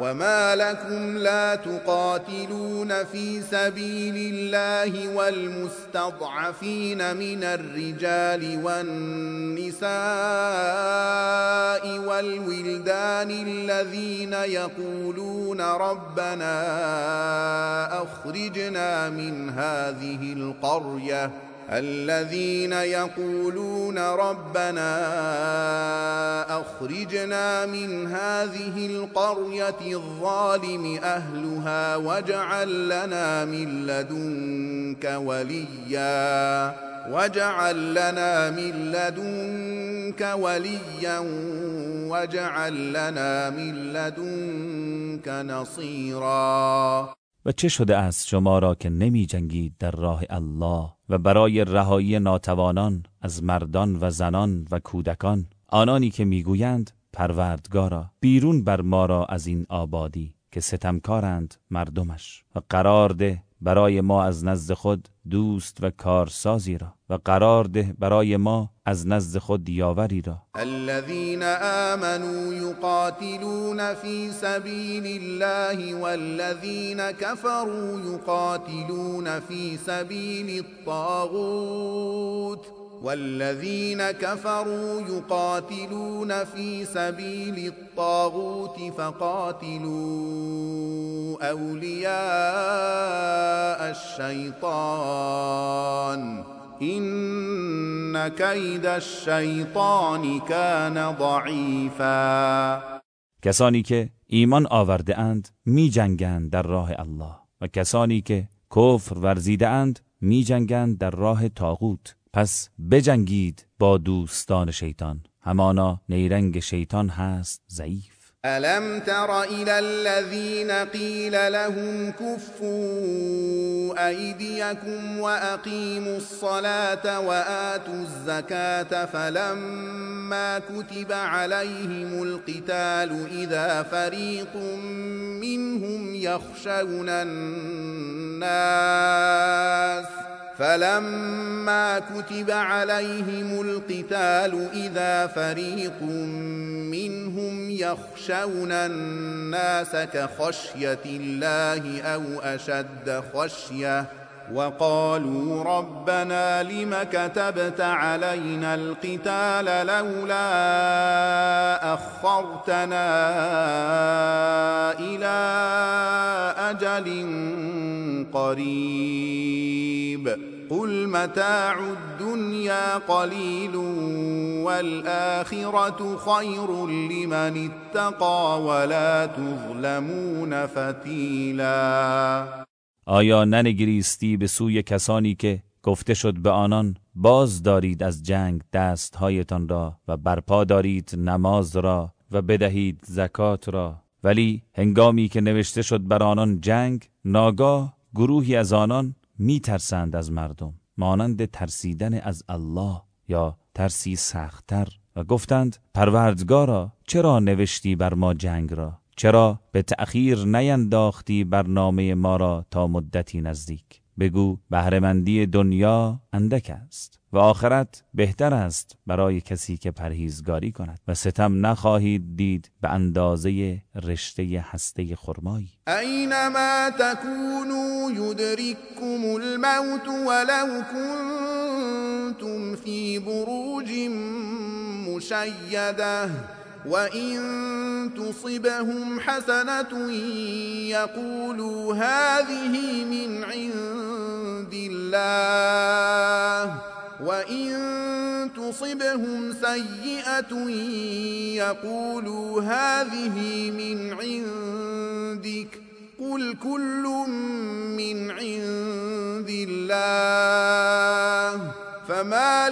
وما لكم لا تقاتلون في سبيل الله والمستضعفين من الرجال والنساء والولدان الذين يقولون ربنا أخرجنا من هذه القرية الظالم أهلها واجعل لنا من لدنك وليا واجعل لنا من لدنك نصيرا. و چه شده است شما را که نمی جنگید در راه الله و برای رهایی ناتوانان از مردان و زنان و کودکان، آنانی که میگویند پروردگارا بیرون بر ما را از این آبادی که ستمکارند مردمش، و قرار ده برای ما از نزد خود دوست و کارسازی را، و قرار ده برای ما از نزد خود یاوری را. الذين آمنوا يقاتلون في سبيل الله والذين كفروا يقاتلون في سبيل الطاغوت فقاتلوا أولياء الشيطان إن كيد الشيطان كان ضعیفا. کسانی که ایمان آورده اند می جنگند در راه الله و کسانی که کفر ورزیده اند می جنگند در راه طاغوت. پس بجنگید با دوستان شیطان، همانا نیرنگ شیطان هست ضعیف. ألم تر إلى الذين قيل لهم كفوا أيديكم وأقيموا الصلاة وآتوا الزكاة فلما كتب عليهم القتال إذا فريق منهم يخشون الناس كخشية الله أو أشد خشية وقالوا ربنا لم كتبت علينا القتال لولا أخرتنا إلى أجل قريب قل متاع الدنيا قليل والآخرة خير لمن اتقى ولا تظلمون فتیلا. آیا ننگریستی به سوی کسانی که گفته شد به آنان باز دارید از جنگ دستهایتان را و برپا دارید نماز را و بدهید زکات را، ولی هنگامی که نوشته شد بر آنان جنگ، ناگاه گروهی از آنان می ترسند از مردم مانند ترسیدن از الله یا ترسی سخت‌تر و گفتند پروردگارا چرا نوشتی بر ما جنگ را؟ چرا به تأخیر نینداختی برنامه ما را تا مدتی نزدیک؟ بگو بهره‌مندی دنیا اندک است و آخرت بهتر است برای کسی که پرهیزگاری کند و ستم نخواهید دید به اندازه رشته هسته خرمایی. اینما تکونوا یدرککم الموت ولو کنتم فی بروج مشیده وَإِن تُصِبْهُمْ حَسَنَةٌ يَقُولُوا هَذِهِ مِنْ عِندِ اللَّهِ وَإِن تُصِبْهُمْ سَيِّئَةٌ يَقُولُوا هَذِهِ مِنْ عِندِكَ قُلْ كُلٌّ مِنْ عِندِ اللَّهِ فَمَا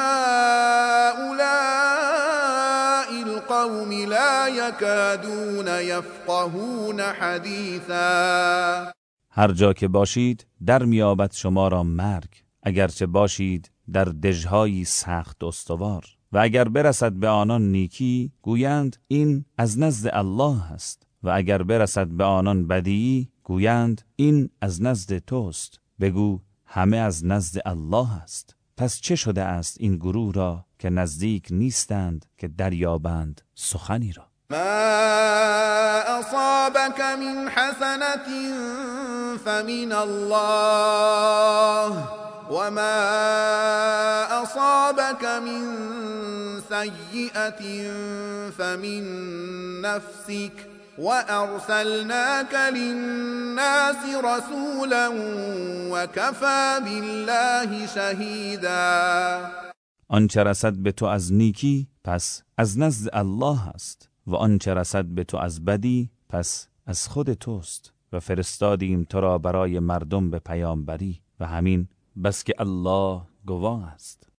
لِهَؤُلَاءِ القوم لا يكادون يفقهون حدیثا. هر جا که باشید در میابد شما را مرگ، اگرچه باشید در دژهایی سخت استوار، و اگر برسد به آنان نیکی گویند این از نزد الله است، و اگر برسد به آنان بدی گویند این از نزد توست. بگو همه از نزد الله است. پس چه شده است این گروه را که نزدیک نیستند که دریابند سخنی را؟ ما أصابك من حسنة فمن الله وما أصابك من سيئة فمن نفسك وأرسلناك للناس رسولا وكفى بالله شهيدا. آنچه رسد به تو از نیکی پس از نزد الله است و آنچه رسد به تو از بدی پس از خود توست و فرستادیم تو را برای مردم به پیامبری و همین بس که الله گواه است.